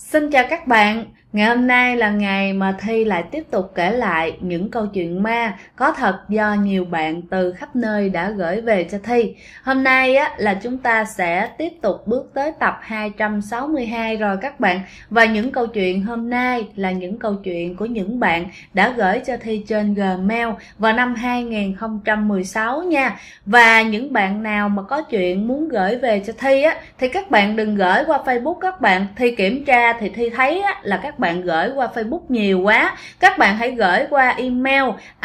Xin chào các bạn, ngày hôm nay là ngày mà Thi lại tiếp tục kể lại những câu chuyện ma có thật do nhiều bạn từ khắp nơi đã gửi về cho Thi. Hôm nay là chúng ta sẽ tiếp tục bước tới tập 262 rồi các bạn. Và những câu chuyện hôm nay là những câu chuyện của những bạn đã gửi cho Thi trên Gmail vào năm 2016 nha. Và những bạn nào mà có chuyện muốn gửi về cho Thi thì các bạn đừng gửi qua Facebook các bạn. Thi kiểm tra thì Thi thấy là các bạn gửi qua Facebook nhiều quá. Các bạn hãy gửi qua email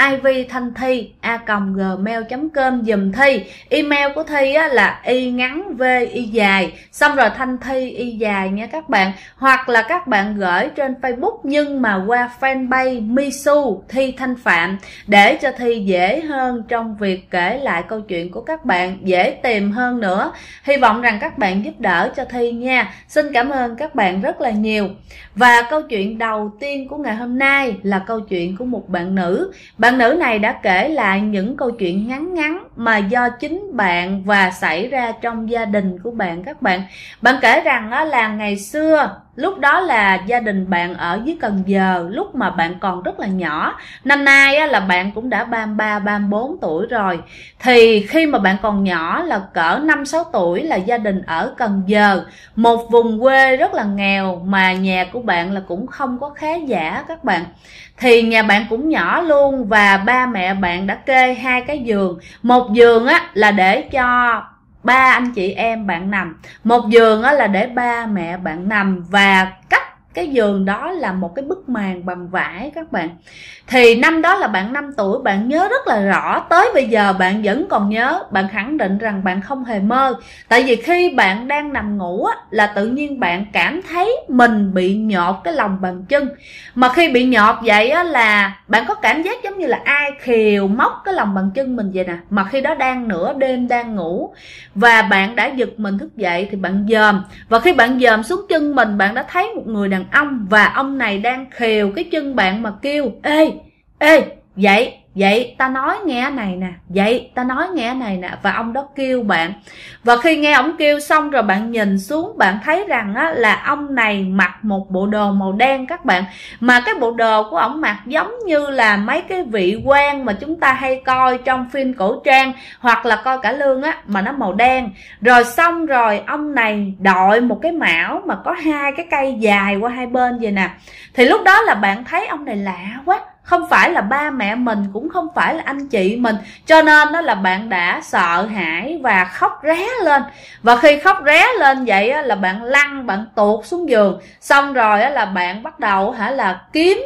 ivthanthi@gmail.com dùm Thi. Email của Thi là y ngắn v y dài xong rồi thanh thi y dài nha các bạn. Hoặc là các bạn gửi trên Facebook nhưng mà qua fanpage Misu Thi Thanh Phạm để cho Thi dễ hơn trong việc kể lại câu chuyện của các bạn, dễ tìm hơn nữa. Hy vọng rằng các bạn giúp đỡ cho Thi nha. Xin cảm ơn các bạn rất là nhiều. Và câu chuyện đầu tiên của ngày hôm nay là câu chuyện của một bạn nữ. Bạn nữ này đã kể lại những câu chuyện ngắn ngắn mà do chính bạn và xảy ra trong gia đình của bạn các bạn. Bạn kể rằng là ngày xưa, lúc đó là gia đình bạn ở dưới Cần Giờ, lúc mà bạn còn rất là nhỏ. Năm nay là bạn cũng đã 33, 34 tuổi rồi. Thì khi mà bạn còn nhỏ là cỡ 5-6 tuổi là gia đình ở Cần Giờ, một vùng quê rất là nghèo mà nhà của bạn là cũng không có khá giả các bạn. Thì nhà bạn cũng nhỏ luôn và ba mẹ bạn đã kê hai cái giường. Một giường là để cho ba anh chị em bạn nằm, một giường là để ba mẹ bạn nằm, và cách cái giường đó là một cái bức màn bằng vải các bạn. Thì năm đó là bạn 5 tuổi, bạn nhớ rất là rõ, tới bây giờ bạn vẫn còn nhớ. Bạn khẳng định rằng bạn không hề mơ. Tại vì khi bạn đang nằm ngủ là tự nhiên bạn cảm thấy mình bị nhột cái lòng bàn chân. Mà khi bị nhột vậy là bạn có cảm giác giống như là ai khều móc cái lòng bàn chân mình vậy nè. Mà khi đó đang nửa đêm đang ngủ và bạn đã giật mình thức dậy thì bạn dòm. Và khi bạn dòm xuống chân mình, bạn đã thấy một người đàn ông, và ông này đang khều cái chân bạn mà kêu: Ê, dậy, ta nói nghe này nè, dậy, ta nói nghe này nè. Và ông đó kêu bạn. Và khi nghe ông kêu xong rồi bạn nhìn xuống, bạn thấy rằng là ông này mặc một bộ đồ màu đen các bạn. Mà cái bộ đồ của ông mặc giống như là mấy cái vị quan mà chúng ta hay coi trong phim cổ trang hoặc là coi cải lương mà nó màu đen. Rồi xong rồi ông này đội một cái mão mà có hai cái cây dài qua hai bên vậy nè. Thì lúc đó là bạn thấy ông này lạ quá, không phải là ba mẹ mình, cũng không phải là anh chị mình. Cho nên đó là bạn đã sợ hãi và khóc ré lên. Và khi khóc ré lên vậy là bạn lăn, bạn tuột xuống giường. Xong rồi là bạn bắt đầu là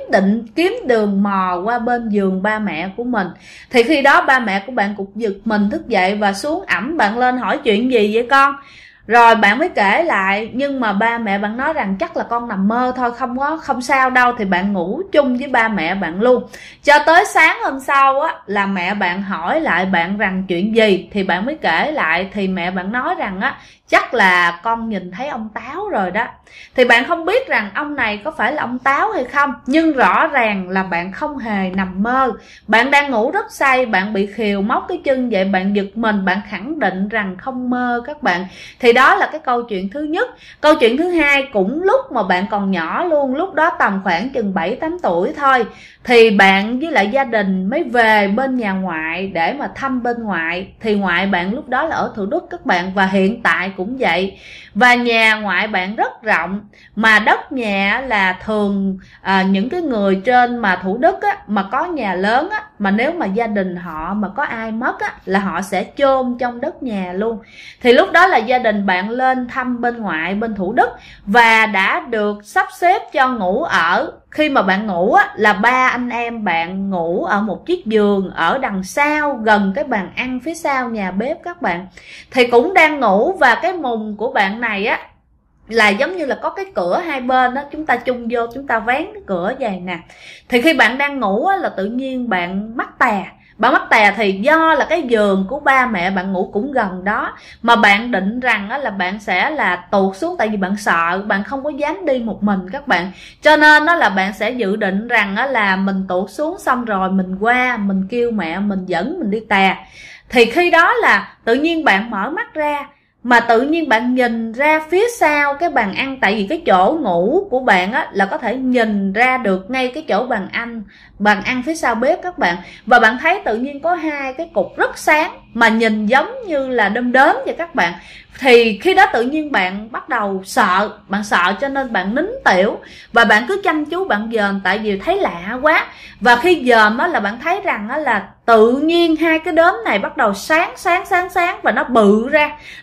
kiếm đường mò qua bên giường ba mẹ của mình. Thì khi đó ba mẹ của bạn cũng giật mình thức dậy và xuống ẵm bạn lên hỏi chuyện gì vậy con. Rồi bạn mới kể lại, nhưng mà ba mẹ bạn nói rằng chắc là con nằm mơ thôi, không sao đâu. Thì bạn ngủ chung với ba mẹ bạn luôn. Cho tới sáng hôm sau là mẹ bạn hỏi lại bạn rằng chuyện gì thì bạn mới kể lại. Thì mẹ bạn nói rằng chắc là con nhìn thấy ông Táo rồi đó. Thì bạn không biết rằng ông này có phải là ông Táo hay không, nhưng rõ ràng là bạn không hề nằm mơ. Bạn đang ngủ rất say, bạn bị khều móc cái chân vậy, bạn giật mình, bạn khẳng định rằng không mơ các bạn. Thì đó là cái câu chuyện thứ nhất. Câu chuyện thứ hai cũng lúc mà bạn còn nhỏ luôn, lúc đó tầm khoảng chừng 7-8 tuổi thôi. Thì bạn với lại gia đình mới về bên nhà ngoại để mà thăm bên ngoại. Thì ngoại bạn lúc đó là ở Thủ Đức các bạn, và hiện tại cũng vậy. Và nhà ngoại bạn rất rộng, mà đất nhà là thường những cái người trên mà Thủ Đức mà có nhà lớn mà nếu mà gia đình họ mà có ai mất là họ sẽ chôn trong đất nhà luôn. Thì lúc đó là gia đình bạn lên thăm bên ngoại bên Thủ Đức và đã được sắp xếp cho ngủ ở. Khi mà bạn ngủ là ba anh em bạn ngủ ở một chiếc giường ở đằng sau, gần cái bàn ăn phía sau nhà bếp các bạn. Thì cũng đang ngủ, và cái mùng của bạn này là giống như là có cái cửa hai bên đó, chúng ta chung vô, chúng ta vén cái cửa vậy nè. Thì khi bạn đang ngủ là tự nhiên bạn mắc tè. Bạn mắc tè thì do là cái giường của ba mẹ bạn ngủ cũng gần đó, mà bạn định rằng là bạn sẽ là tuột xuống, tại vì bạn sợ, bạn không có dám đi một mình các bạn. Cho nên đó là bạn sẽ dự định rằng là mình tuột xuống xong rồi mình qua, mình kêu mẹ mình dẫn mình đi tè. Thì khi đó là tự nhiên bạn mở mắt ra, mà tự nhiên bạn nhìn ra phía sau cái bàn ăn, tại vì cái chỗ ngủ của bạn á là có thể nhìn ra được ngay cái chỗ bàn ăn phía sau bếp các bạn, và bạn thấy tự nhiên có hai cái cục rất sáng mà nhìn giống như là đom đóm vậy các bạn. Thì khi đó tự nhiên bạn bắt đầu sợ, bạn sợ cho nên bạn nín tiểu và bạn cứ chăm chú bạn dòm, tại vì thấy lạ quá. Và khi dòm á là bạn thấy rằng á là tự nhiên hai cái đốm này bắt đầu sáng và nó bự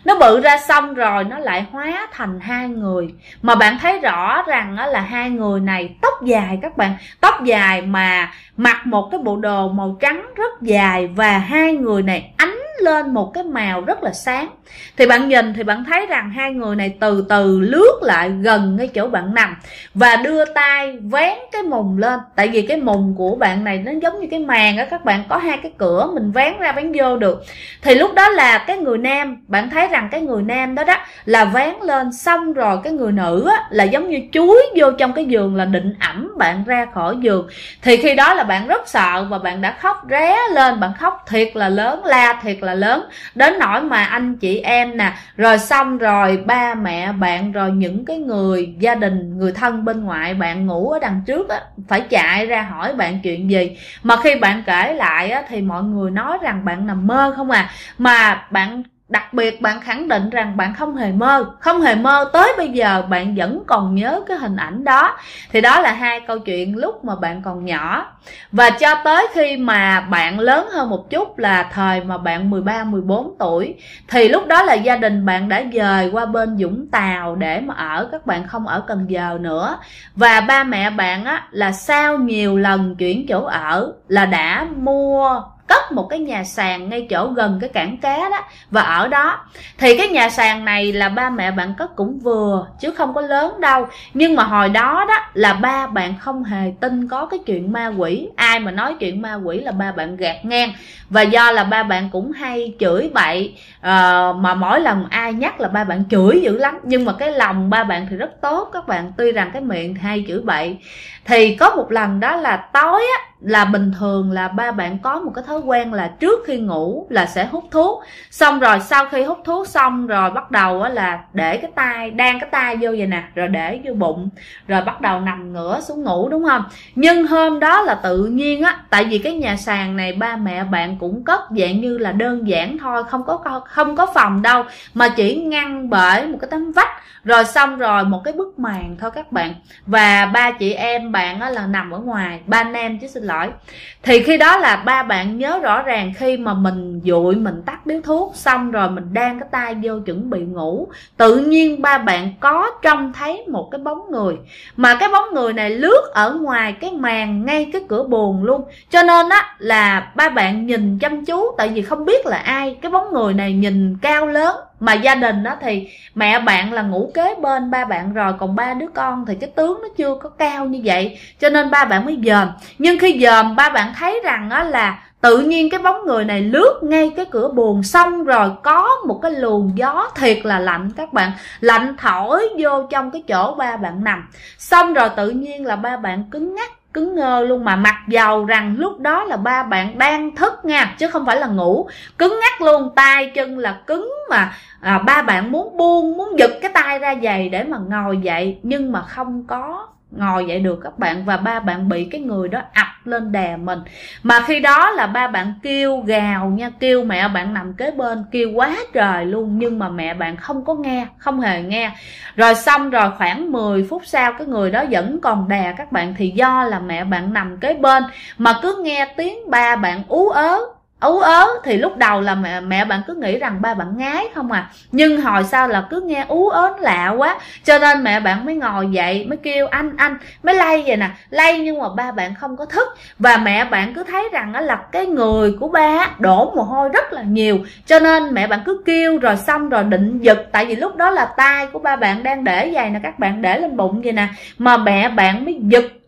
ra xong rồi nó lại hóa thành hai người. Mà bạn thấy rõ rằng á là hai người này tóc dài các bạn, tóc dài mà mặc một cái bộ đồ màu trắng rất dài, và hai người này ánh lên một cái màu rất là sáng. Thì bạn nhìn thì bạn thấy rằng hai người này từ từ lướt lại gần ngay chỗ bạn nằm và đưa tay vén cái mùng lên, tại vì cái mùng của bạn này nó giống như cái màn á các bạn, có hai cái cửa mình vén ra vén vô được. Thì lúc đó là cái người nam, bạn thấy rằng cái người nam đó là vén lên, xong rồi cái người nữ á là giống như chúi vô trong cái giường là định ẵm bạn ra khỏi giường. Thì khi đó là bạn rất sợ và bạn đã khóc ré lên, bạn khóc thiệt là lớn, la thiệt là lớn, đến nỗi mà anh chị em nè, rồi xong rồi ba mẹ bạn, rồi những cái người gia đình, người thân bên ngoại bạn ngủ ở đằng trước á, phải chạy ra hỏi bạn chuyện gì. Mà khi bạn kể lại á, thì mọi người nói rằng bạn nằm mơ không à, mà bạn đặc biệt bạn khẳng định rằng bạn không hề mơ, tới bây giờ bạn vẫn còn nhớ cái hình ảnh đó. Thì đó là hai câu chuyện lúc mà bạn còn nhỏ. Và cho tới khi mà bạn lớn hơn một chút, là thời mà bạn 13-14 tuổi, thì lúc đó là gia đình bạn đã dời qua bên Vũng Tàu để mà ở, các bạn không ở Cần Giờ nữa. Và ba mẹ bạn á là sau nhiều lần chuyển chỗ ở là đã mua cất một cái nhà sàn ngay chỗ gần cái cảng cá đó, và ở đó thì cái nhà sàn này là ba mẹ bạn cất cũng vừa chứ không có lớn đâu. Nhưng mà hồi đó là ba bạn không hề tin có cái chuyện ma quỷ, ai mà nói chuyện ma quỷ là ba bạn gạt ngang. Và do là ba bạn cũng hay chửi bậy, mà mỗi lần ai nhắc là ba bạn chửi dữ lắm, nhưng mà cái lòng ba bạn thì rất tốt các bạn, tuy rằng cái miệng hay chửi bậy. Thì có một lần đó là tối á, là bình thường là ba bạn có một cái thói quen là trước khi ngủ là sẽ hút thuốc, xong rồi sau khi hút thuốc xong rồi bắt đầu á là để cái tay, đan cái tay vô vậy nè, rồi để vô bụng, rồi bắt đầu nằm ngửa xuống ngủ, đúng không? Nhưng hôm đó là tự nhiên á, tại vì cái nhà sàn này ba mẹ bạn cũng cất dạng như là đơn giản thôi, không có phòng đâu, mà chỉ ngăn bởi một cái tấm vách, rồi xong rồi một cái bức màn thôi các bạn. Và ba chị em bạn á là nằm ở ngoài, ba anh em chứ xin lỗi. Thì khi đó là ba bạn nhớ rõ ràng, khi mà mình dụi mình tắt điếu thuốc xong rồi mình đan cái tay vô chuẩn bị ngủ, tự nhiên ba bạn có trông thấy một cái bóng người, mà cái bóng người này lướt ở ngoài cái màn ngay cái cửa buồng luôn. Cho nên á là ba bạn nhìn chăm chú, tại vì không biết là ai. Cái bóng người này nhìn cao lớn, mà gia đình đó thì mẹ bạn là ngủ kế bên ba bạn rồi, còn ba đứa con thì cái tướng nó chưa có cao như vậy, cho nên ba bạn mới dòm. Nhưng khi dòm ba bạn thấy rằng á là tự nhiên cái bóng người này lướt ngay cái cửa buồng, xong rồi có một cái luồng gió thiệt là lạnh các bạn, lạnh thổi vô trong cái chỗ ba bạn nằm. Xong rồi tự nhiên là ba bạn cứng ngắc, cứng ngơ luôn, mà mặc dầu rằng lúc đó là ba bạn đang thức nha, chứ không phải là ngủ. Cứng ngắc luôn, tay chân là cứng, mà ba bạn muốn giật cái tay ra giày để mà ngồi dậy, nhưng mà không có ngồi dậy được các bạn. Và ba bạn bị cái người đó ập lên đè mình, mà khi đó là ba bạn kêu gào nha, kêu mẹ bạn nằm kế bên, kêu quá trời luôn, nhưng mà mẹ bạn không có nghe, không hề nghe. Rồi xong rồi khoảng 10 phút sau cái người đó vẫn còn đè các bạn, thì do là mẹ bạn nằm kế bên mà cứ nghe tiếng ba bạn ú ớ, thì lúc đầu là mẹ bạn cứ nghĩ rằng ba bạn ngái không à, nhưng hồi sau là cứ nghe ú ớ lạ quá, cho nên mẹ bạn mới ngồi dậy, mới kêu anh, mới lay vậy nè, lay nhưng mà ba bạn không có thức. Và mẹ bạn cứ thấy rằng là cái người của ba đổ mồ hôi rất là nhiều, cho nên mẹ bạn cứ kêu, rồi xong rồi định giật, tại vì lúc đó là tay của ba bạn đang để giày nè các bạn, để lên bụng vậy nè, mà mẹ bạn mới giật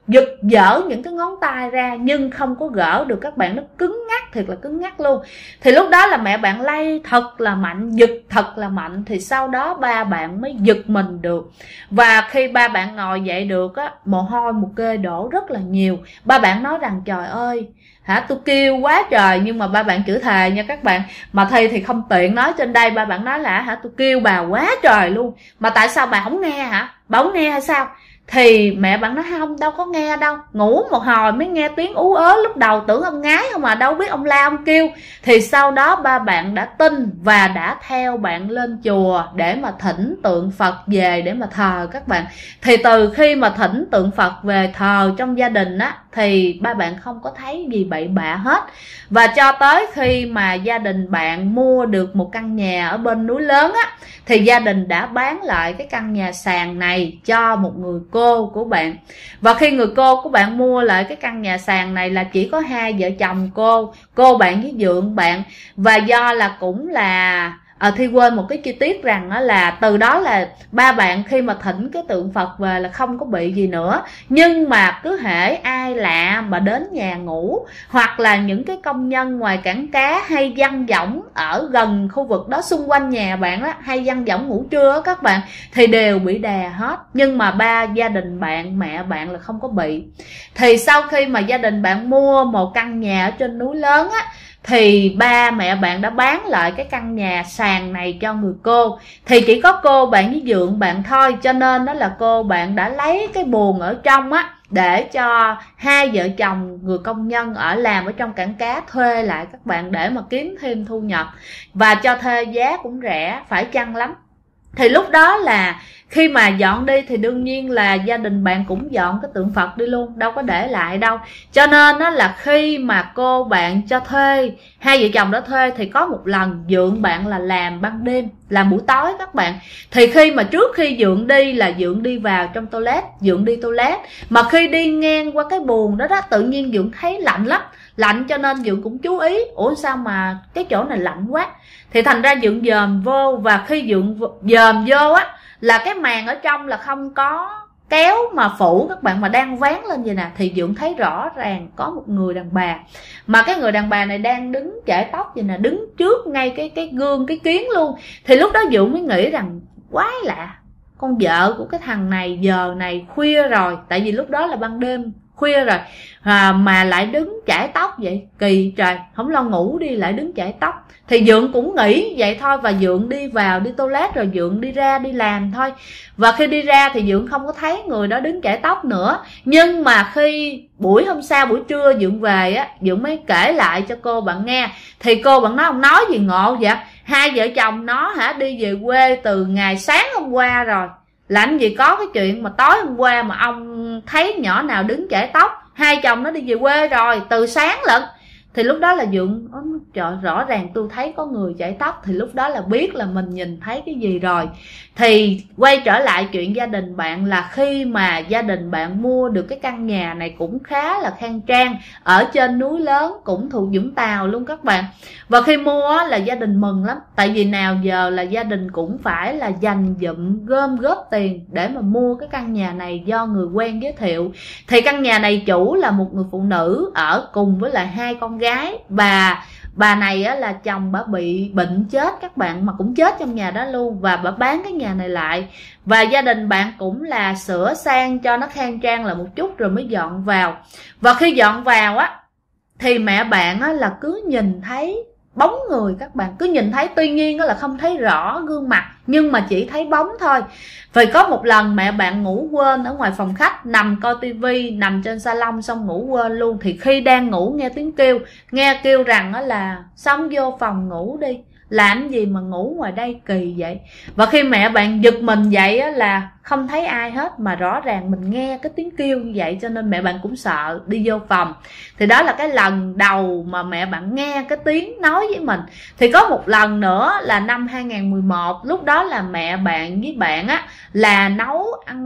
giật dở những cái ngón tay ra nhưng không có gỡ được các bạn, nó cứng ngắc, thiệt là cứng ngắc luôn. Thì lúc đó là mẹ bạn lay thật là mạnh, giật thật là mạnh, thì sau đó ba bạn mới giật mình được. Và khi ba bạn ngồi dậy được á, mồ hôi một kê đổ rất là nhiều. Ba bạn nói rằng trời ơi tôi kêu quá trời, nhưng mà ba bạn chửi thề nha các bạn, mà Thi thì không tiện nói trên đây. Ba bạn nói là tôi kêu bà quá trời luôn, mà tại sao bà không nghe hả, bà không nghe hay sao? Thì mẹ bạn nói không, đâu có nghe đâu, ngủ một hồi mới nghe tiếng ú ớ, lúc đầu tưởng ông ngái không mà đâu biết ông la ông kêu. Thì sau đó ba bạn đã tin và đã theo bạn lên chùa để mà thỉnh tượng Phật về để mà thờ các bạn. Thì từ khi mà thỉnh tượng Phật về thờ trong gia đình á, thì ba bạn không có thấy gì bậy bạ hết. Và cho tới khi mà gia đình bạn mua được một căn nhà ở bên núi lớn á, thì gia đình đã bán lại cái căn nhà sàn này cho một người cô của bạn. Và khi người cô của bạn mua lại cái căn nhà sàn này là chỉ có hai vợ chồng cô bạn với dượng bạn. Và do là cũng là Thi quên một cái chi tiết rằng là từ đó là ba bạn khi mà thỉnh cái tượng Phật về là không có bị gì nữa. Nhưng mà cứ hễ ai lạ mà đến nhà ngủ, hoặc là những cái công nhân ngoài cảng cá hay văng võng ở gần khu vực đó, xung quanh nhà bạn đó, hay văng võng ngủ trưa đó các bạn, thì đều bị đè hết. Nhưng mà gia đình bạn, mẹ bạn là không có bị. Thì sau khi mà gia đình bạn mua một căn nhà ở trên núi lớn á, thì ba mẹ bạn đã bán lại cái căn nhà sàn này cho người cô. Thì chỉ có cô bạn với dượng bạn thôi, cho nên đó là cô bạn đã lấy cái buồng ở trong á để cho hai vợ chồng người công nhân ở làm ở trong cảng cá thuê lại các bạn, để mà kiếm thêm thu nhập. Và cho thuê giá cũng rẻ, phải chăng lắm. Thì lúc đó là khi mà dọn đi thì đương nhiên là gia đình bạn cũng dọn cái tượng Phật đi luôn, đâu có để lại đâu. Cho nên đó là khi mà cô bạn cho thuê, hai vợ chồng đó thuê, thì có một lần dượng bạn là làm ban đêm, làm buổi tối các bạn. Thì khi mà trước khi dượng đi là dượng đi vào trong toilet, dượng đi toilet, mà khi đi ngang qua cái buồng đó đó, tự nhiên dượng thấy lạnh lắm, lạnh, cho nên dượng cũng chú ý ủa sao mà cái chỗ này lạnh quá. Thì thành ra dượng dòm vô, và khi dượng dòm vô á là cái màn ở trong là không có kéo mà phủ các bạn, mà đang ván lên vậy nè. Thì dượng thấy rõ ràng có một người đàn bà, mà cái người đàn bà này đang đứng chải tóc vậy nè, đứng trước ngay cái gương, cái kiến luôn. Thì lúc đó dượng mới nghĩ rằng quái lạ, con vợ của cái thằng này giờ này khuya rồi, tại vì lúc đó là ban đêm khuya rồi mà lại đứng chải tóc vậy, kỳ trời, không lo ngủ đi lại đứng chải tóc. Thì dượng cũng nghĩ vậy thôi, và dượng đi vào đi toilet rồi dượng đi ra đi làm thôi. Và khi đi ra thì dượng không có thấy người đó đứng chải tóc nữa. Nhưng mà khi buổi hôm sau, buổi trưa dượng về á, dượng mới kể lại cho cô bạn nghe. Thì cô bạn nói ông nói gì ngộ vậy, hai vợ chồng nó đi về quê từ ngày sáng hôm qua rồi, làm gì có cái chuyện mà tối hôm qua mà ông thấy nhỏ nào đứng chải tóc. Hai chồng nó đi về quê rồi từ sáng lận. Thì lúc đó là dượng trời, rõ ràng tôi thấy có người chải tóc. Thì lúc đó là biết là mình nhìn thấy cái gì rồi. Thì quay trở lại chuyện gia đình bạn, là khi mà gia đình bạn mua được cái căn nhà này cũng khá là khang trang, ở trên núi lớn, cũng thuộc Vũng Tàu luôn các bạn. Và khi mua là gia đình mừng lắm, tại vì nào giờ là gia đình cũng phải là dành dụm gom góp tiền để mà mua cái căn nhà này do người quen giới thiệu. Thì căn nhà này chủ là một người phụ nữ ở cùng với lại hai con gái. Bà này á, là chồng bà bị bệnh chết các bạn, mà cũng chết trong nhà đó luôn, và bà bán cái nhà này lại. Và gia đình bạn cũng là sửa sang cho nó khang trang lại một chút rồi mới dọn vào. Và khi dọn vào á thì mẹ bạn á, là cứ nhìn thấy bóng người các bạn, cứ nhìn thấy, tuy nhiên đó là không thấy rõ gương mặt, nhưng mà chỉ thấy bóng thôi. Vì có một lần mẹ bạn ngủ quên ở ngoài phòng khách, nằm coi tivi, nằm trên salon xong ngủ quên luôn. Thì khi đang ngủ nghe tiếng kêu, nghe kêu rằng là xong vô phòng ngủ đi, làm gì mà ngủ ngoài đây kỳ vậy. Và khi mẹ bạn giật mình dậy á, là không thấy ai hết, mà rõ ràng mình nghe cái tiếng kêu như vậy, cho nên mẹ bạn cũng sợ đi vô phòng. Thì đó là cái lần đầu mà mẹ bạn nghe cái tiếng nói với mình. Thì có một lần nữa là năm 2011, lúc đó là mẹ bạn với bạn á là nấu ăn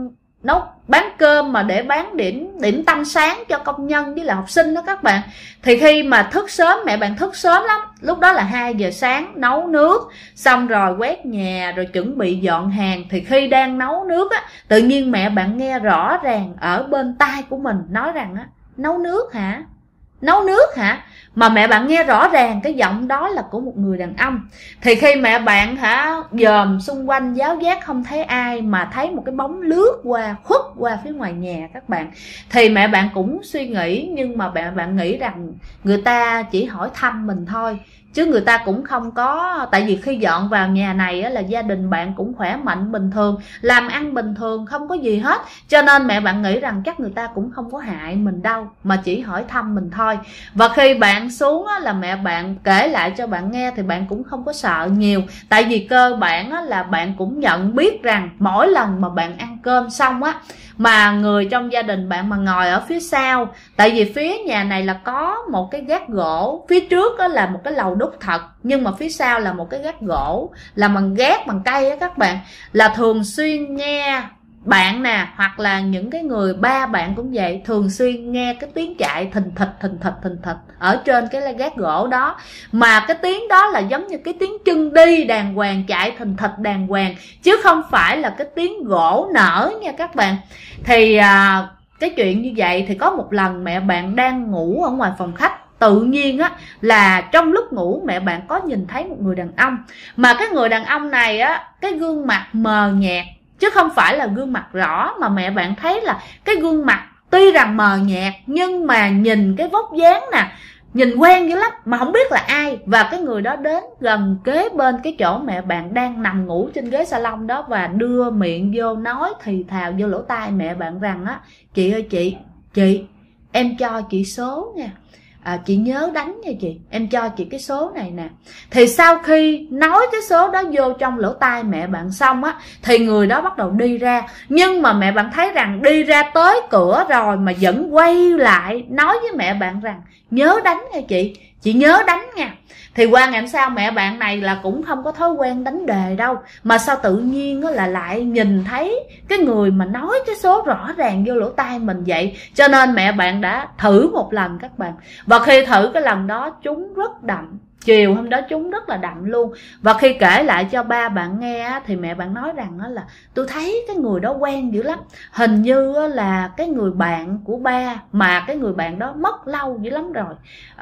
nấu bán cơm mà để bán điểm tâm sáng cho công nhân với là học sinh đó các bạn. Thì khi mà thức sớm, mẹ bạn thức sớm lắm, lúc đó là 2 giờ sáng nấu nước, xong rồi quét nhà, rồi chuẩn bị dọn hàng. Thì khi đang nấu nước á, tự nhiên mẹ bạn nghe rõ ràng ở bên tai của mình nói rằng á, nấu nước hả? Nấu nước hả? Mà mẹ bạn nghe rõ ràng cái giọng đó là của một người đàn ông. Thì khi mẹ bạn dòm xung quanh giáo giác không thấy ai, mà thấy một cái bóng lướt qua, khuất qua phía ngoài nhà các bạn. Thì mẹ bạn cũng suy nghĩ, nhưng mà mẹ bạn nghĩ rằng người ta chỉ hỏi thăm mình thôi, chứ người ta cũng không có. Tại vì khi dọn vào nhà này á, là gia đình bạn cũng khỏe mạnh bình thường, làm ăn bình thường, không có gì hết. Cho nên mẹ bạn nghĩ rằng chắc người ta cũng không có hại mình đâu, mà chỉ hỏi thăm mình thôi. Và khi bạn xuống á, là mẹ bạn kể lại cho bạn nghe, thì bạn cũng không có sợ nhiều. Tại vì cơ bản á, là bạn cũng nhận biết rằng mỗi lần mà bạn ăn cơm xong á, mà người trong gia đình bạn mà ngồi ở phía sau, tại vì phía nhà này là có một cái gác gỗ, phía trước đó là một cái lầu đúc thật, nhưng mà phía sau là một cái gác gỗ làm bằng gác, bằng cây á các bạn, là thường xuyên nghe bạn nè, hoặc là những cái người ba bạn cũng vậy, thường xuyên nghe cái tiếng chạy thình thịch ở trên cái gác gỗ đó. Mà cái tiếng đó là giống như cái tiếng chân đi đàng hoàng, chạy thình thịch đàng hoàng, chứ không phải là cái tiếng gỗ nở nha các bạn. Thì cái chuyện như vậy, thì có một lần mẹ bạn đang ngủ ở ngoài phòng khách, tự nhiên á là trong lúc ngủ mẹ bạn có nhìn thấy một người đàn ông. Mà cái người đàn ông này á, cái gương mặt mờ nhạt, chứ không phải là gương mặt rõ, mà mẹ bạn thấy là cái gương mặt tuy rằng mờ nhạt, nhưng mà nhìn cái vóc dáng nè, nhìn quen dữ lắm, mà không biết là ai. Và cái người đó đến gần kế bên cái chỗ mẹ bạn đang nằm ngủ trên ghế salon đó, và đưa miệng vô nói thì thào vô lỗ tai mẹ bạn rằng á, chị ơi chị em cho chị số nha, chị nhớ đánh nha chị, em cho chị cái số này nè. Thì sau khi nói cái số đó vô trong lỗ tai mẹ bạn xong á, thì người đó bắt đầu đi ra. Nhưng mà mẹ bạn thấy rằng đi ra tới cửa rồi mà vẫn quay lại nói với mẹ bạn rằng nhớ đánh nha chị nhớ đánh nha. Thì qua ngày hôm sau mẹ bạn này là cũng không có thói quen đánh đề đâu, mà sao tự nhiên là lại nhìn thấy cái người mà nói cái số rõ ràng vô lỗ tai mình vậy. Cho nên mẹ bạn đã thử một lần các bạn, và khi thử cái lần đó trúng rất đậm, chiều hôm đó trúng rất là đậm luôn. Và khi kể lại cho ba bạn nghe thì mẹ bạn nói rằng là tôi thấy cái người đó quen dữ lắm, hình như là cái người bạn của ba, mà cái người bạn đó mất lâu dữ lắm rồi,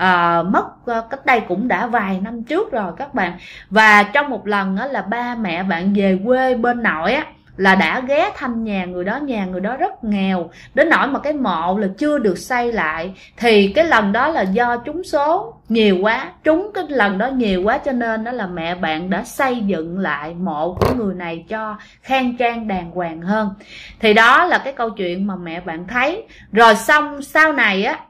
mất cách đây cũng đã vài năm trước rồi các bạn. Và trong một lần là ba mẹ bạn về quê bên nội á, là đã ghé thăm nhà người đó rất nghèo, đến nỗi mà cái mộ là chưa được xây lại. Thì cái lần đó là do trúng số nhiều quá, trúng cái lần đó nhiều quá, cho nên đó là mẹ bạn đã xây dựng lại mộ của người này cho khang trang đàng hoàng hơn. Thì đó là cái câu chuyện mà mẹ bạn thấy. Rồi xong sau này á,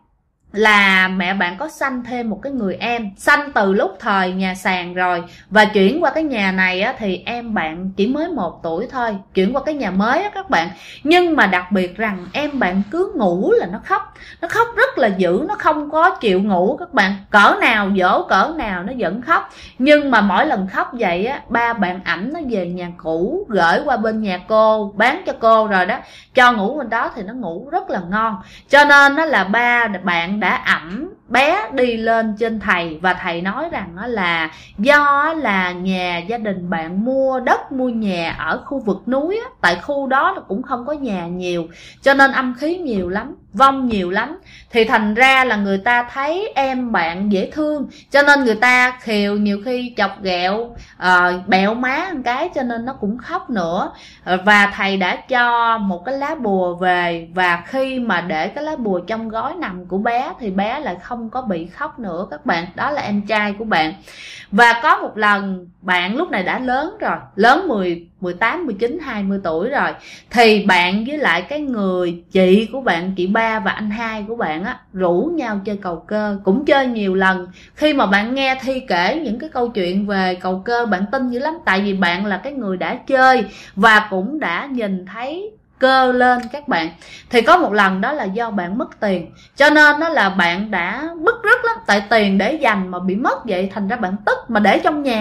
là mẹ bạn có sanh thêm một cái người em, sanh từ lúc thời nhà sàn rồi, và chuyển qua cái nhà này á, thì em bạn chỉ mới 1 tuổi thôi, chuyển qua cái nhà mới á các bạn. Nhưng mà đặc biệt rằng em bạn cứ ngủ là nó khóc rất là dữ, nó không có chịu ngủ các bạn, cỡ nào dỗ cỡ nào nó vẫn khóc. Nhưng mà mỗi lần khóc vậy á, ba bạn ẵm nó về nhà cũ, gửi qua bên nhà cô, bán cho cô rồi đó, cho ngủ bên đó thì nó ngủ rất là ngon. Cho nên đó là ba bạn đã ẵm bé đi lên trên thầy, và thầy nói rằng là do là nhà gia đình bạn mua đất mua nhà ở khu vực núi á, tại khu đó cũng không có nhà nhiều, cho nên âm khí nhiều lắm, vong nhiều lắm. Thì thành ra là người ta thấy em bạn dễ thương, cho nên người ta khều, nhiều khi chọc ghẹo, bẹo má một cái, cho nên nó cũng khóc nữa. Và thầy đã cho một cái lá bùa về, và khi mà để cái lá bùa trong gói nằm của bé thì bé lại không có bị khóc nữa các bạn. Đó là em trai của bạn. Và có một lần bạn lúc này đã lớn rồi, lớn 18, 19, 20 tuổi rồi, thì bạn với lại cái người chị của bạn, chị ba và anh hai của bạn á, rủ nhau chơi cầu cơ, cũng chơi nhiều lần. Khi mà bạn nghe Thi kể những cái câu chuyện về cầu cơ, bạn tin dữ lắm, tại vì bạn là cái người đã chơi và cũng đã nhìn thấy cơ lên các bạn. Thì có một lần đó là do bạn mất tiền, cho nên đó là bạn đã bứt rứt lắm, tại tiền để dành mà bị mất vậy, thành ra bạn tức, mà để trong nhà nữa,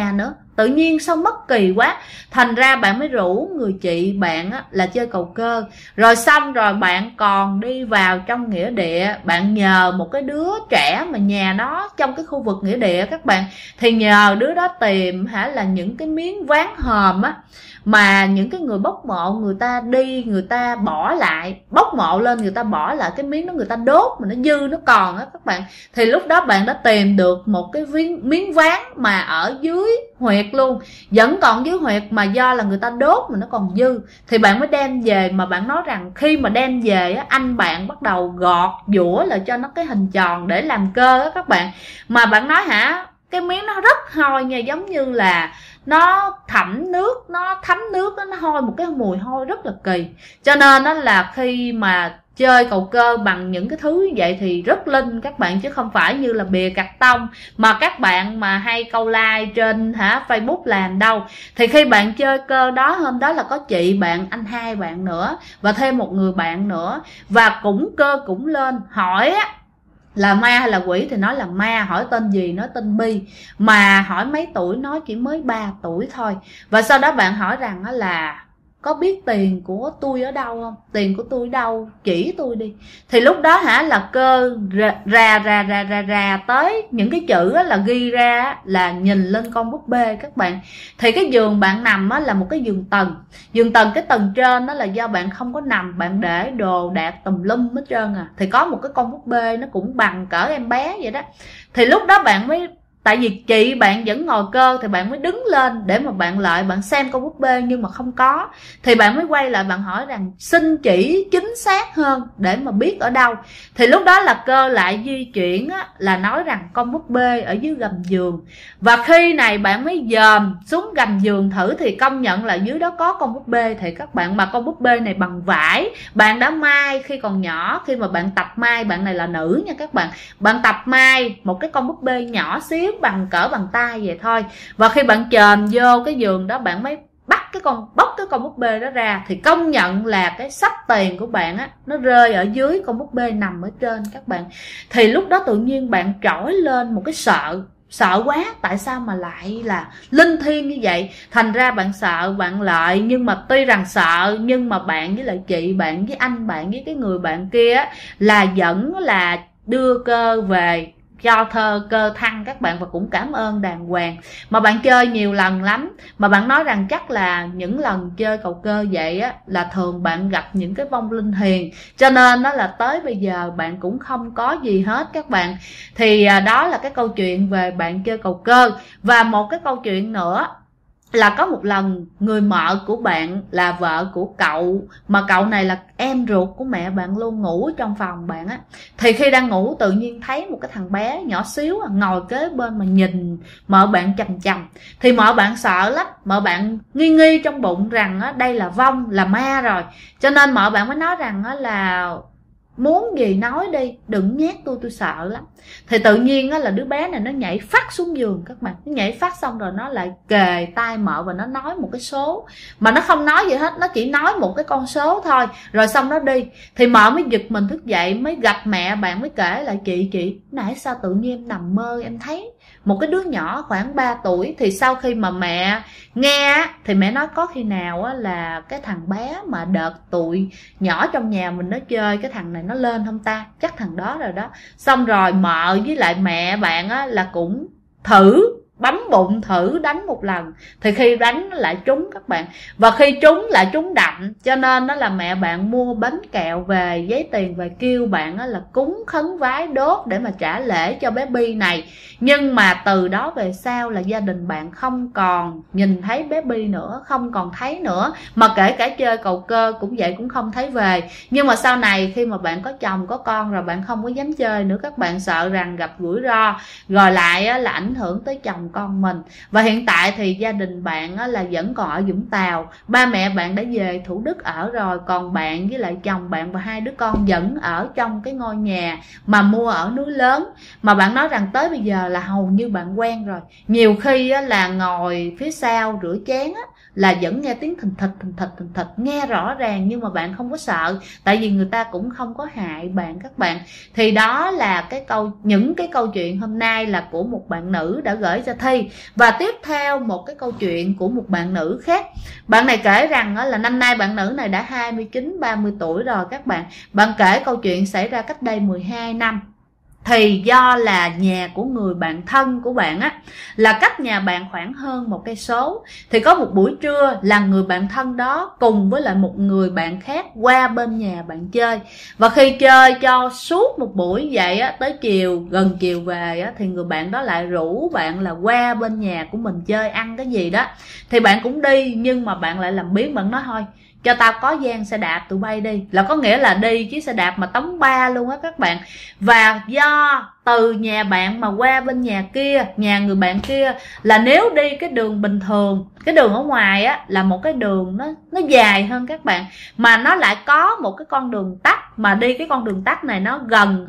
tự nhiên sao mất kỳ quá. Thành ra bạn mới rủ người chị bạn á, là chơi cầu cơ. Rồi xong rồi bạn còn đi vào trong nghĩa địa, bạn nhờ một cái đứa trẻ mà nhà nó trong cái khu vực nghĩa địa các bạn, thì nhờ đứa đó tìm là những cái miếng ván hòm á, mà những cái người bốc mộ người ta đi, người ta bỏ lại, bốc mộ lên người ta bỏ lại cái miếng đó, người ta đốt mà nó dư nó còn á các bạn. Thì lúc đó bạn đã tìm được một cái miếng ván mà ở dưới huyệt luôn, vẫn còn dưới huyệt mà do là người ta đốt mà nó còn dư, thì bạn mới đem về. Mà bạn nói rằng khi mà đem về á, anh bạn bắt đầu gọt giũa lại cho nó cái hình tròn để làm cơ á các bạn. Mà bạn nói cái miếng nó rất hôi nha, giống như là nó thấm nước, nó hôi một cái mùi hôi rất là kỳ. Cho nên đó là khi mà chơi cầu cơ bằng những cái thứ như vậy thì rất linh các bạn, chứ không phải như là bìa cạc tông mà các bạn mà hay câu like trên Facebook làm đâu. Thì khi bạn chơi cơ đó, hôm đó là có chị bạn, anh hai bạn nữa và thêm một người bạn nữa, và cũng cơ cũng lên hỏi á là ma hay là quỷ, thì nói là ma. Hỏi tên gì, nói tên Bi. Mà hỏi mấy tuổi, nói chỉ mới 3 tuổi thôi. Và sau đó bạn hỏi rằng là có biết tiền của tôi ở đâu không, tiền của tôi ở đâu, chỉ tôi đi. Thì lúc đó là cơ ra tới những cái chữ là ghi ra là nhìn lên con búp bê các bạn. Thì cái giường bạn nằm là một cái giường tầng, cái tầng trên đó là do bạn không có nằm, bạn để đồ đạc tùm lum hết trơn thì có một cái con búp bê nó cũng bằng cỡ em bé vậy đó. Thì lúc đó bạn mới, tại vì chị bạn vẫn ngồi cơ, thì bạn mới đứng lên để mà bạn lại bạn xem con búp bê nhưng mà không có. Thì bạn mới quay lại bạn hỏi rằng xin chỉ chính xác hơn để mà biết ở đâu. Thì lúc đó là cơ lại di chuyển là nói rằng con búp bê ở dưới gầm giường. Và khi này bạn mới dòm xuống gầm giường thử thì công nhận là dưới đó có con búp bê. Thì các bạn, mà con búp bê này bằng vải, bạn đã may khi còn nhỏ, khi mà bạn tập may, bạn này là nữ nha các bạn, bạn tập may một cái con búp bê nhỏ xíu bằng cỡ bàn tay vậy thôi. Và khi bạn chồm vô cái giường đó, bạn mới bóc cái con búp bê đó ra, thì công nhận là cái sắp tiền của bạn nó rơi ở dưới, con búp bê nằm ở trên các bạn. Thì lúc đó tự nhiên bạn trỗi lên một cái sợ quá, tại sao mà lại là linh thiêng như vậy. Thành ra bạn sợ, bạn lợi, nhưng mà tuy rằng sợ nhưng mà bạn với lại chị bạn với anh bạn với cái người bạn kia là vẫn là đưa cơ về cho cơ thăng các bạn, và cũng cảm ơn đàng hoàng. Mà bạn chơi nhiều lần lắm, mà bạn nói rằng chắc là những lần chơi cầu cơ vậy là thường bạn gặp những cái vong linh hiền, cho nên đó là tới bây giờ bạn cũng không có gì hết các bạn. Thì đó là cái câu chuyện về bạn chơi cầu cơ. Và một cái câu chuyện nữa là có một lần người mợ của bạn là vợ của cậu, mà cậu này là em ruột của mẹ bạn luôn, ngủ trong phòng bạn thì khi đang ngủ tự nhiên thấy một cái thằng bé nhỏ xíu ngồi kế bên mà nhìn mợ bạn chằm chằm. Thì mợ bạn sợ lắm, mợ bạn nghi trong bụng rằng đây là vong, là ma rồi. Cho nên mợ bạn mới nói rằng là muốn gì nói đi, đừng nhét tôi sợ lắm. Thì tự nhiên là đứa bé này nó nhảy phát xuống giường các bạn. Nó nhảy phát xong rồi nó lại kề tai mợ và nó nói một cái số, mà nó không nói gì hết, nó chỉ nói một cái con số thôi, rồi xong nó đi. Thì mợ mới giật mình thức dậy, mới gặp mẹ bạn, mới kể lại chị nãy sao tự nhiên em nằm mơ em thấy một cái đứa nhỏ khoảng 3 tuổi. Thì sau khi mà mẹ nghe thì mẹ nói có khi nào là cái thằng bé mà đợt tụi nhỏ trong nhà mình nó chơi, cái thằng này nó lên không ta, chắc thằng đó rồi đó. Xong rồi mợ với lại mẹ bạn là cũng thử bấm bụng thử đánh một lần, thì khi đánh nó lại trúng các bạn, và khi trúng lại trúng đậm. Cho nên đó là mẹ bạn mua bánh kẹo về, giấy tiền về, kêu bạn là cúng khấn vái đốt để mà trả lễ cho bé Bi này. Nhưng mà từ đó về sau là gia đình bạn không còn nhìn thấy bé Bi nữa, không còn thấy nữa, mà kể cả chơi cầu cơ cũng vậy, cũng không thấy về. Nhưng mà sau này khi mà bạn có chồng có con rồi, bạn không có dám chơi nữa các bạn, sợ rằng gặp rủi ro, rồi lại là ảnh hưởng tới chồng con mình. Và hiện tại thì gia đình bạn là vẫn còn ở Vũng Tàu, ba mẹ bạn đã về Thủ Đức ở rồi, còn bạn với lại chồng bạn và 2 đứa con vẫn ở trong cái ngôi nhà mà mua ở núi lớn. Mà bạn nói rằng tới bây giờ là hầu như bạn quen rồi, nhiều khi là ngồi phía sau rửa chén là vẫn nghe tiếng thình thịch nghe rõ ràng, nhưng mà bạn không có sợ, tại vì người ta cũng không có hại bạn các bạn. Thì đó là những cái câu chuyện hôm nay là của một bạn nữ đã gửi cho Thi. Và tiếp theo một cái câu chuyện của một bạn nữ khác. Bạn này kể rằng là năm nay bạn nữ này đã 29-30 tuổi rồi các bạn. Bạn kể câu chuyện xảy ra cách đây 12 năm. Thì do là nhà của người bạn thân của bạn á là cách nhà bạn khoảng hơn 1 cây số. Thì có một buổi trưa là người bạn thân đó cùng với lại một người bạn khác qua bên nhà bạn chơi. Và khi chơi cho suốt một buổi vậy á, tới gần chiều về á, thì người bạn đó lại rủ bạn là qua bên nhà của mình chơi ăn cái gì đó. Thì bạn cũng đi, nhưng mà bạn lại làm biếng, bạn nói thôi cho tao có gian xe đạp tụi bay đi, là có nghĩa là đi chiếc xe đạp mà tống ba luôn á các bạn. Và do từ nhà bạn mà qua bên nhà kia, nhà người bạn kia, là nếu đi cái đường bình thường, cái đường ở ngoài á là một cái đường nó dài hơn các bạn, mà nó lại có một cái con đường tắt, mà đi cái con đường tắt này nó gần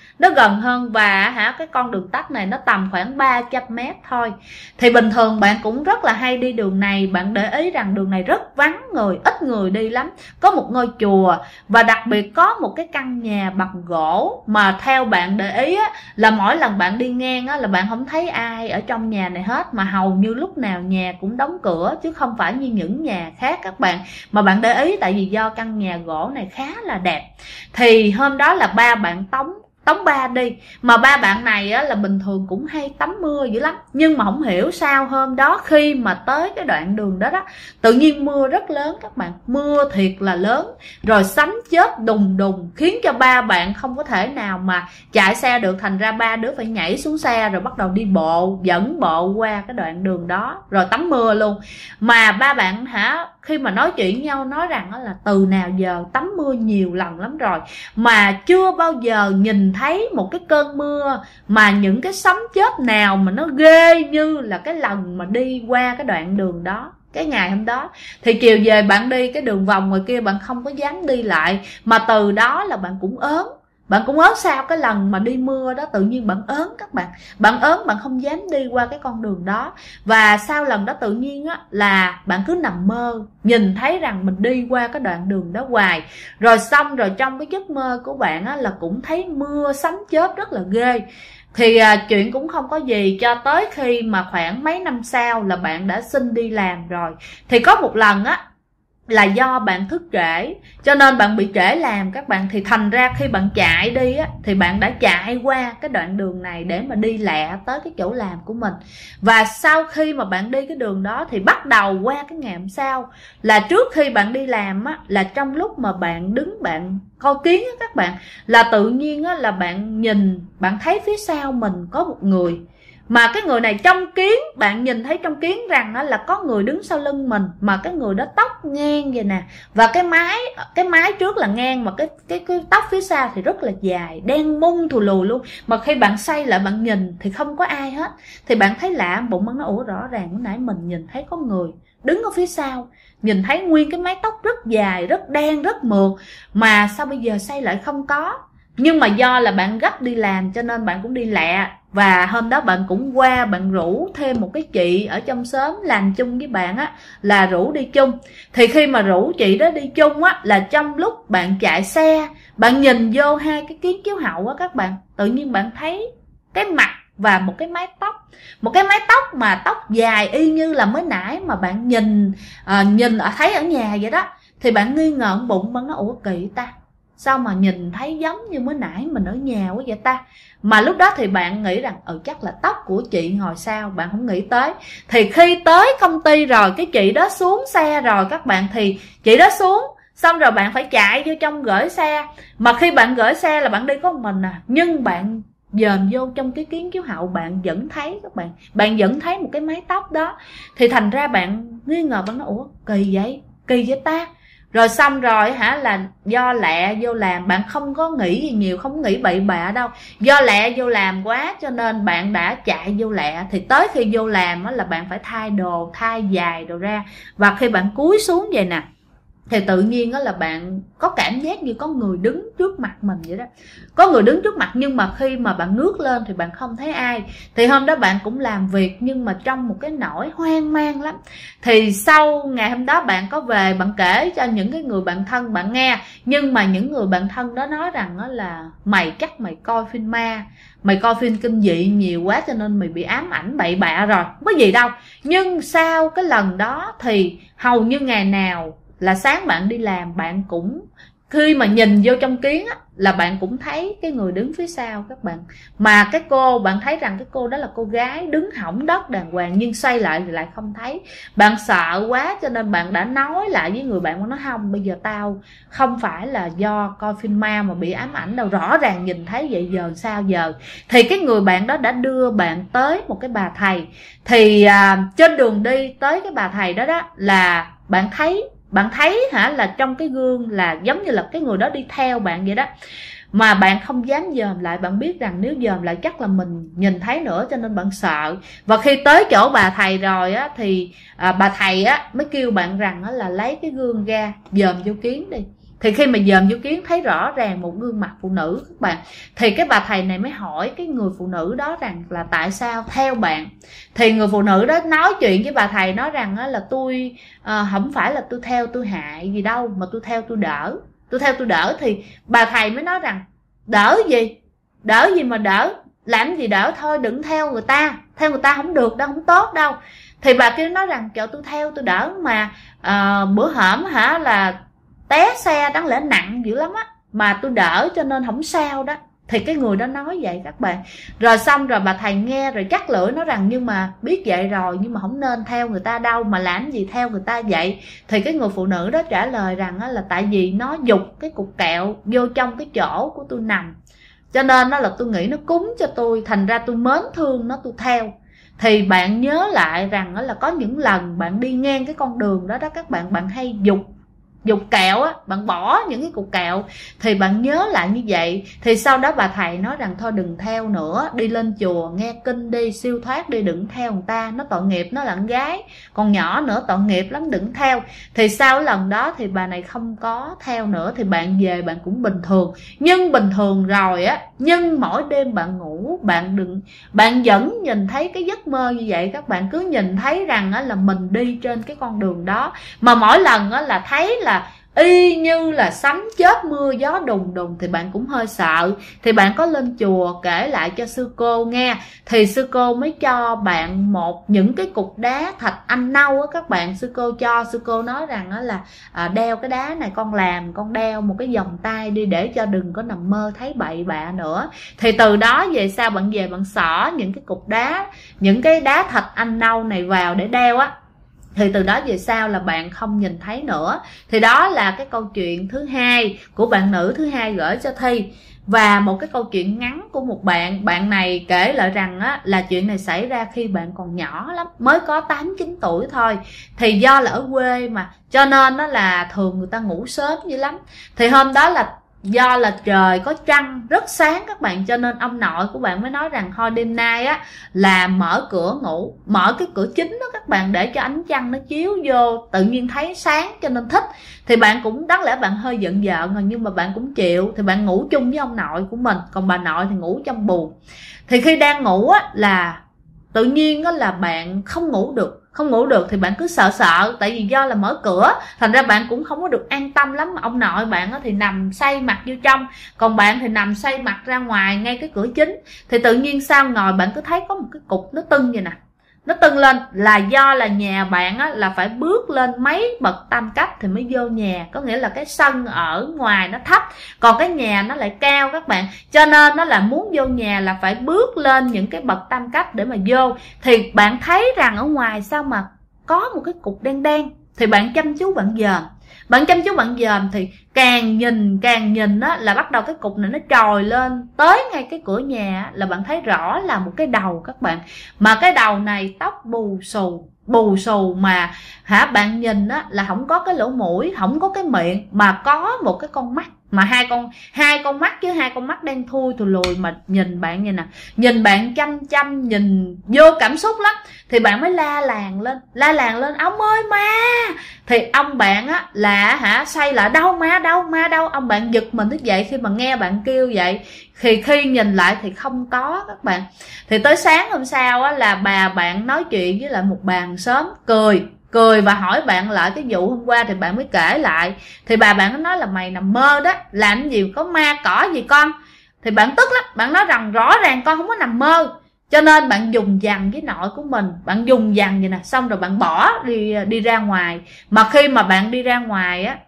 hơn và cái con đường tắt này nó tầm khoảng 300 mét thôi. Thì bình thường bạn cũng rất là hay đi đường này, bạn để ý rằng đường này rất vắng người, ít người đi lắm. Có một ngôi chùa và đặc biệt có một cái căn nhà bằng gỗ, mà theo bạn để ý á, là mỗi lần bạn đi ngang á, là bạn không thấy ai ở trong nhà này hết, mà hầu như lúc nào nhà cũng đóng cửa, chứ không phải như những nhà khác các bạn. Mà bạn để ý, tại vì do căn nhà gỗ này khá là đẹp. Thì hôm đó là ba bạn tống ba đi, mà ba bạn này á, là bình thường cũng hay tắm mưa dữ lắm, nhưng mà không hiểu sao hôm đó khi mà tới cái đoạn đường đó tự nhiên mưa rất lớn các bạn, mưa thiệt là lớn, rồi sấm chớp đùng đùng, khiến cho ba bạn không có thể nào mà chạy xe được. Thành ra ba đứa phải nhảy xuống xe rồi bắt đầu đi bộ, dẫn bộ qua cái đoạn đường đó rồi tắm mưa luôn. Mà ba bạn khi mà nói chuyện nhau nói rằng là từ nào giờ tắm mưa nhiều lần lắm rồi mà chưa bao giờ nhìn thấy một cái cơn mưa mà những cái sấm chớp nào mà nó ghê như là cái lần mà đi qua cái đoạn đường đó. Cái ngày hôm đó thì chiều về bạn đi cái đường vòng ngoài kia, bạn không có dám đi lại, mà từ đó là bạn cũng ớn. Bạn cũng ớn sau cái lần mà đi mưa đó, tự nhiên bạn ớn các bạn. Bạn ớn, bạn không dám đi qua cái con đường đó. Và sau lần đó tự nhiên á là bạn cứ nằm mơ, nhìn thấy rằng mình đi qua cái đoạn đường đó hoài. Rồi xong rồi trong cái giấc mơ của bạn á là cũng thấy mưa sấm chớp rất là ghê. Thì chuyện cũng không có gì, cho tới khi mà khoảng mấy năm sau là bạn đã xin đi làm rồi. Thì có một lần á là do bạn thức trễ cho nên bạn bị trễ làm các bạn. Thì thành ra khi bạn chạy đi á thì bạn đã chạy qua cái đoạn đường này để mà đi lẹ tới cái chỗ làm của mình. Và sau khi mà bạn đi cái đường đó thì bắt đầu qua cái ngày hôm sau, là trước khi bạn đi làm á, là trong lúc mà bạn đứng bạn coi kiến á các bạn, là tự nhiên á là bạn nhìn, bạn thấy phía sau mình có một người. Mà cái người này trong kiến, bạn nhìn thấy trong kiến rằng đó là có người đứng sau lưng mình, mà cái người đó tóc ngang vậy nè, và cái mái trước là ngang, mà cái tóc phía sau thì rất là dài, đen mung thù lù luôn. Mà khi bạn xoay lại bạn nhìn thì không có ai hết. Thì bạn thấy lạ, bụng bạn nói ủa rõ ràng lúc nãy mình nhìn thấy có người đứng ở phía sau, nhìn thấy nguyên cái mái tóc rất dài, rất đen, rất mượt, mà sao bây giờ xoay lại không có. Nhưng mà do là bạn gấp đi làm cho nên bạn cũng đi lẹ. Và hôm đó bạn cũng qua, bạn rủ thêm một cái chị ở trong xóm làm chung với bạn á, là rủ đi chung. Thì khi mà rủ chị đó đi chung á, là trong lúc bạn chạy xe, bạn nhìn vô hai cái kiến chiếu hậu á các bạn, tự nhiên bạn thấy cái mặt và một cái mái tóc. Một cái mái tóc mà tóc dài y như là mới nãy mà bạn nhìn thấy ở nhà vậy đó. Thì bạn nghi ngờ bụng, bạn nói ủa kỳ ta, sao mà nhìn thấy giống như mới nãy mình ở nhà quá vậy ta. Mà lúc đó thì bạn nghĩ rằng chắc là tóc của chị ngồi sau, bạn không nghĩ tới. Thì khi tới công ty rồi, cái chị đó xuống xe rồi các bạn, thì chị đó xuống xong rồi bạn phải chạy vô trong gửi xe. Mà khi bạn gửi xe là bạn đi có một mình nhưng bạn dòm vô trong cái kiến chiếu hậu, bạn vẫn thấy các bạn, bạn vẫn thấy một cái mái tóc đó. Thì thành ra bạn nghi ngờ, bạn nói ủa kỳ vậy ta. Rồi xong rồi là do lẹ vô làm, bạn không có nghĩ gì nhiều, không nghĩ bậy bạ đâu. Do lẹ vô làm quá cho nên bạn đã chạy vô lẹ. Thì tới khi vô làm là bạn phải thay đồ, thay giày đồ ra. Và khi bạn cúi xuống vậy nè, thì tự nhiên đó là bạn có cảm giác như có người đứng trước mặt mình vậy đó. Có người đứng trước mặt, nhưng mà khi mà bạn ngước lên thì bạn không thấy ai. Thì hôm đó bạn cũng làm việc nhưng mà trong một cái nỗi hoang mang lắm. Thì sau ngày hôm đó bạn có về, bạn kể cho những cái người bạn thân bạn nghe. Nhưng mà những người bạn thân đó nói rằng đó là mày chắc mày coi phim ma, mày coi phim kinh dị nhiều quá cho nên mày bị ám ảnh bậy bạ rồi, không có gì đâu. Nhưng sau cái lần đó thì hầu như ngày nào là sáng bạn đi làm, bạn cũng khi mà nhìn vô trong kiến á, là bạn cũng thấy cái người đứng phía sau các bạn. Mà cái cô, bạn thấy rằng cái cô đó là cô gái đứng hỏng đất đàng hoàng, nhưng xoay lại thì lại không thấy. Bạn sợ quá cho nên bạn đã nói lại với người bạn, nói không, bây giờ tao không phải là do coi phim ma mà bị ám ảnh đâu, rõ ràng nhìn thấy vậy, giờ sao giờ. Thì cái người bạn đó đã đưa bạn tới một cái bà thầy. Thì trên đường đi tới cái bà thầy đó đó là bạn thấy hả, là trong cái gương là giống như là cái người đó đi theo bạn vậy đó. Mà bạn không dám dòm lại, bạn biết rằng nếu dòm lại chắc là mình nhìn thấy nữa, cho nên bạn sợ. Và khi tới chỗ bà thầy rồi á, thì bà thầy á mới kêu bạn rằng á, là lấy cái gương ra dòm vô kiến đi. Thì khi mà dòm vô kiến thấy rõ ràng một gương mặt phụ nữ các bạn, thì cái bà thầy này mới hỏi cái người phụ nữ đó rằng là tại sao theo bạn. Thì người phụ nữ đó nói chuyện với bà thầy, nói rằng là tôi không phải là tôi theo tôi hại gì đâu, mà tôi theo tôi đỡ. Tôi theo tôi đỡ. Thì bà thầy mới nói rằng đỡ gì? Đỡ gì mà đỡ? Làm gì đỡ? Thôi đừng theo người ta. Theo người ta không được đâu, không tốt đâu. Thì bà kia nói rằng trời, tôi theo tôi đỡ mà bữa hổm hả là té xe đáng lẽ nặng dữ lắm á, mà tôi đỡ cho nên không sao đó. Thì cái người đó nói vậy các bạn. Rồi xong rồi bà thầy nghe rồi chắc lưỡi nói rằng nhưng mà biết vậy rồi, nhưng mà không nên theo người ta đâu, mà làm gì theo người ta vậy. Thì cái người phụ nữ đó trả lời rằng là tại vì nó giục cái cục kẹo vô trong cái chỗ của tôi nằm, cho nên đó là tôi nghĩ nó cúng cho tôi, thành ra tôi mến thương nó, tôi theo. Thì bạn nhớ lại rằng là có những lần bạn đi ngang cái con đường đó đó các bạn, bạn hay giục kẹo á, bạn bỏ những cái cục kẹo. Thì bạn nhớ lại như vậy. Thì sau đó bà thầy nói rằng thôi đừng theo nữa, đi lên chùa nghe kinh đi, siêu thoát đi, đừng theo người ta, nó tội nghiệp, nó là con gái còn nhỏ nữa, tội nghiệp lắm, đừng theo. Thì sau lần đó thì bà này không có theo nữa. Thì bạn về bạn cũng bình thường. Nhưng bình thường rồi á, nhưng mỗi đêm bạn ngủ, bạn vẫn nhìn thấy cái giấc mơ như vậy các bạn. Cứ nhìn thấy rằng là mình đi trên cái con đường đó, mà mỗi lần là thấy là y như là sấm chớp mưa gió đùng đùng. Thì bạn cũng hơi sợ. Thì bạn có lên chùa kể lại cho sư cô nghe. Thì sư cô mới cho bạn những cái cục đá thạch anh nâu á các bạn. Sư cô nói rằng là đeo cái đá này, con đeo một cái vòng tay đi, để cho đừng có nằm mơ thấy bậy bạ nữa. Thì từ đó về sau bạn về bạn xỏ những cái cục đá, những cái đá thạch anh nâu này vào để đeo á. Thì từ đó về sau là bạn không nhìn thấy nữa. Thì đó là cái câu chuyện thứ hai của bạn nữ thứ hai gửi cho Thi. Và một cái câu chuyện ngắn của một bạn này kể lại rằng á, là chuyện này xảy ra khi bạn còn nhỏ lắm, mới có 8-9 tuổi thôi. Thì do là ở quê mà, cho nên đó là thường người ta ngủ sớm dữ lắm. Thì hôm đó là do là trời có trăng rất sáng các bạn, cho nên ông nội của bạn mới nói rằng thôi đêm nay á là mở cửa ngủ, mở cái cửa chính đó các bạn, để cho ánh trăng nó chiếu vô, tự nhiên thấy sáng cho nên thích. Thì bạn cũng đáng lẽ bạn hơi giận vợ rồi, nhưng mà bạn cũng chịu. Thì bạn ngủ chung với ông nội của mình, còn bà nội thì ngủ trong buồng. Thì khi đang ngủ á là tự nhiên á là bạn không ngủ được. Thì bạn cứ sợ, tại vì do là mở cửa, thành ra bạn cũng không có được an tâm lắm. Ông nội bạn thì nằm xoay mặt vô trong, còn bạn thì nằm xoay mặt ra ngoài ngay cái cửa chính. Thì tự nhiên sau ngồi bạn cứ thấy có một cái cục nó tưng vậy nè, nó tưng lên. Là do là nhà bạn là phải bước lên mấy bậc tam cấp thì mới vô nhà. Có nghĩa là cái sân ở ngoài nó thấp, còn cái nhà nó lại cao các bạn, cho nên nó là muốn vô nhà là phải bước lên những cái bậc tam cấp để mà vô. Thì bạn thấy rằng ở ngoài sao mà có một cái cục đen đen. Thì bạn chăm chú bạn dòm, thì càng nhìn á là bắt đầu cái cục này nó trồi lên tới ngay cái cửa nhà. Là bạn thấy rõ là một cái đầu các bạn, mà cái đầu này tóc bù xù, bù xù mà bạn nhìn á là không có cái lỗ mũi, không có cái miệng, mà có một cái con mắt, mà hai con mắt chứ hai con mắt đen thui thù lùi mà nhìn bạn như nè, nhìn bạn chăm chăm, nhìn vô cảm xúc lắm, thì bạn mới la làng lên ông ơi ma. Thì ông bạn á là say là đâu ma đâu, ông bạn giật mình thức dậy khi mà nghe bạn kêu vậy. Thì khi nhìn lại thì không có các bạn. Thì tới sáng hôm sau á là bà bạn nói chuyện với lại một bà hàng xóm, cười và hỏi bạn lại cái vụ hôm qua, thì bạn mới kể lại. Thì bà bạn nói là mày nằm mơ đó, làm gì có ma cỏ gì con. Thì bạn tức lắm, bạn nói rằng rõ ràng con không có nằm mơ. Cho nên bạn dùng dằn với nội của mình, bạn dùng dằn vậy nè, xong rồi bạn bỏ đi ra ngoài. Mà khi mà bạn đi ra ngoài á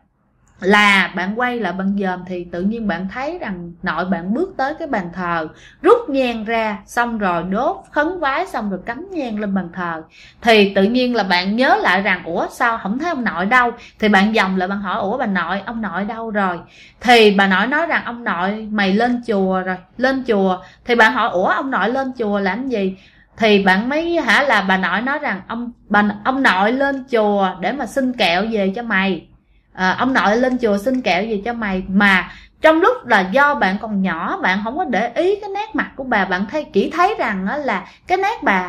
là bạn quay lại bạn dòm, thì tự nhiên bạn thấy rằng nội bạn bước tới cái bàn thờ, rút nhang ra, xong rồi đốt khấn vái, xong rồi cắm nhang lên bàn thờ. Thì tự nhiên là bạn nhớ lại rằng ủa sao không thấy ông nội đâu. Thì bạn vòng lại bạn hỏi ủa bà nội, ông nội đâu rồi. Thì bà nội nói rằng ông nội mày lên chùa rồi, lên chùa. Thì bạn hỏi ủa ông nội lên chùa làm gì. Thì bạn mới là bà nội nói rằng ông nội lên chùa để mà xin kẹo về cho mày. Ông nội lên chùa xin kẹo gì cho mày. Mà trong lúc là do bạn còn nhỏ, bạn không có để ý cái nét mặt của bà, bạn chỉ thấy rằng là cái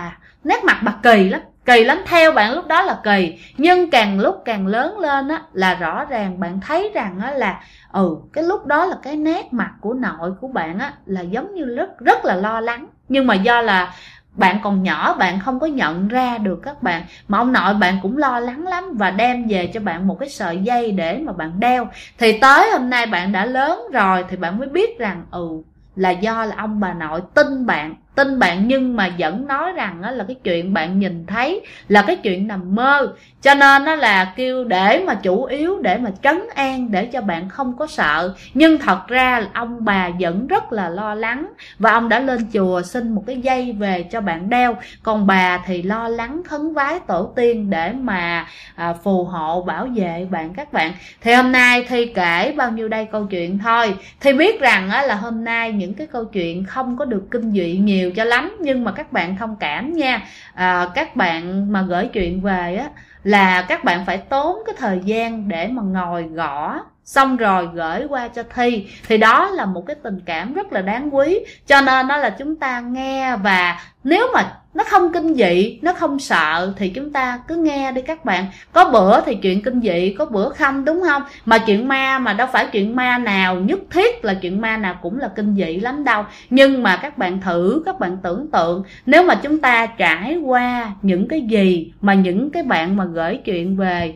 nét mặt bà kỳ lắm, theo bạn lúc đó là kỳ. Nhưng càng lúc càng lớn lên á là rõ ràng bạn thấy rằng á là cái lúc đó là cái nét mặt của nội của bạn á là giống như rất là lo lắng. Nhưng mà do là bạn còn nhỏ, bạn không có nhận ra được các bạn. Mà ông nội bạn cũng lo lắng lắm và đem về cho bạn một cái sợi dây để mà bạn đeo. Thì tới hôm nay bạn đã lớn rồi thì bạn mới biết rằng là do là ông bà nội tin bạn, nhưng mà vẫn nói rằng là cái chuyện bạn nhìn thấy là cái chuyện nằm mơ. Cho nên nó là kêu để mà chủ yếu để mà trấn an, để cho bạn không có sợ. Nhưng thật ra ông bà vẫn rất là lo lắng, và ông đã lên chùa xin một cái dây về cho bạn đeo. Còn bà thì lo lắng khấn vái tổ tiên để mà phù hộ bảo vệ bạn các bạn. Thì hôm nay Thi kể bao nhiêu đây câu chuyện thôi. Thi biết rằng là hôm nay những cái câu chuyện không có được kinh dị nhiều cho lắm, nhưng mà các bạn thông cảm nha. Các bạn mà gửi chuyện về á là các bạn phải tốn cái thời gian để mà ngồi gõ xong rồi gửi qua cho Thi. Thì đó là một cái tình cảm rất là đáng quý. Cho nên đó là chúng ta nghe, và nếu mà nó không kinh dị, nó không sợ thì chúng ta cứ nghe đi các bạn. Có bữa thì chuyện kinh dị, có bữa không, đúng không? Mà chuyện ma mà đâu phải chuyện ma nào nhất thiết là chuyện ma nào cũng là kinh dị lắm đâu. Nhưng mà các bạn thử, các bạn tưởng tượng, nếu mà chúng ta trải qua những cái gì mà những cái bạn mà gửi chuyện về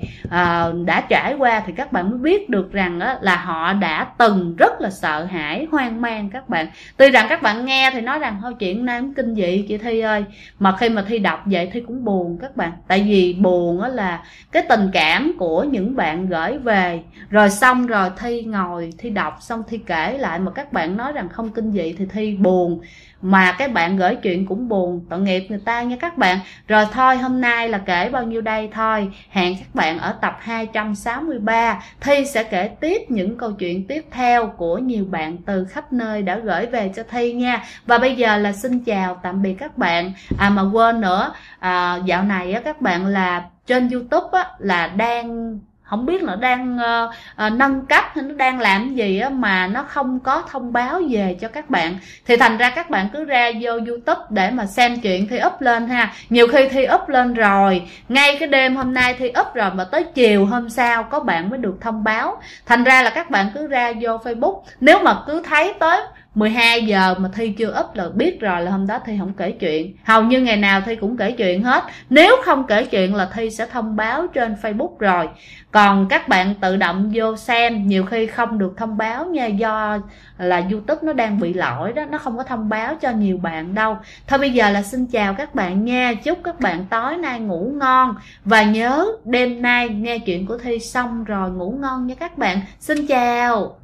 đã trải qua, thì các bạn mới biết được rằng là họ đã từng rất là sợ hãi, hoang mang các bạn. Tuy rằng các bạn nghe thì nói rằng thôi chuyện này cũng kinh dị chị Thi ơi, mà khi mà Thi đọc vậy Thi cũng buồn các bạn. Tại vì buồn á là cái tình cảm của những bạn gửi về, rồi xong rồi Thi ngồi Thi đọc xong Thi kể lại mà các bạn nói rằng không kinh dị thì Thi buồn. Mà các bạn gửi chuyện cũng buồn, tội nghiệp người ta nha các bạn. Rồi thôi hôm nay là kể bao nhiêu đây thôi. Hẹn các bạn ở tập 263. Thi sẽ kể tiếp những câu chuyện tiếp theo của nhiều bạn từ khắp nơi đã gửi về cho Thi nha. Và bây giờ là xin chào tạm biệt các bạn. Mà quên nữa, dạo này các bạn là trên YouTube là đang không biết nó đang nâng cấp hay nó đang làm gì mà nó không có thông báo về cho các bạn. Thì thành ra các bạn cứ ra vô YouTube để mà xem chuyện Thi up lên ha. Nhiều khi Thi up lên rồi, ngay cái đêm hôm nay Thi up rồi mà tới chiều hôm sau có bạn mới được thông báo. Thành ra là các bạn cứ ra vô Facebook, nếu mà cứ thấy tới 12 giờ mà Thi chưa up là biết rồi là hôm đó Thi không kể chuyện. Hầu như ngày nào Thi cũng kể chuyện hết. Nếu không kể chuyện là Thi sẽ thông báo trên Facebook rồi. Còn các bạn tự động vô xem, nhiều khi không được thông báo nha, do là YouTube nó đang bị lỗi đó, nó không có thông báo cho nhiều bạn đâu. Thôi bây giờ là xin chào các bạn nha. Chúc các bạn tối nay ngủ ngon. Và nhớ đêm nay nghe chuyện của Thi xong rồi ngủ ngon nha các bạn. Xin chào.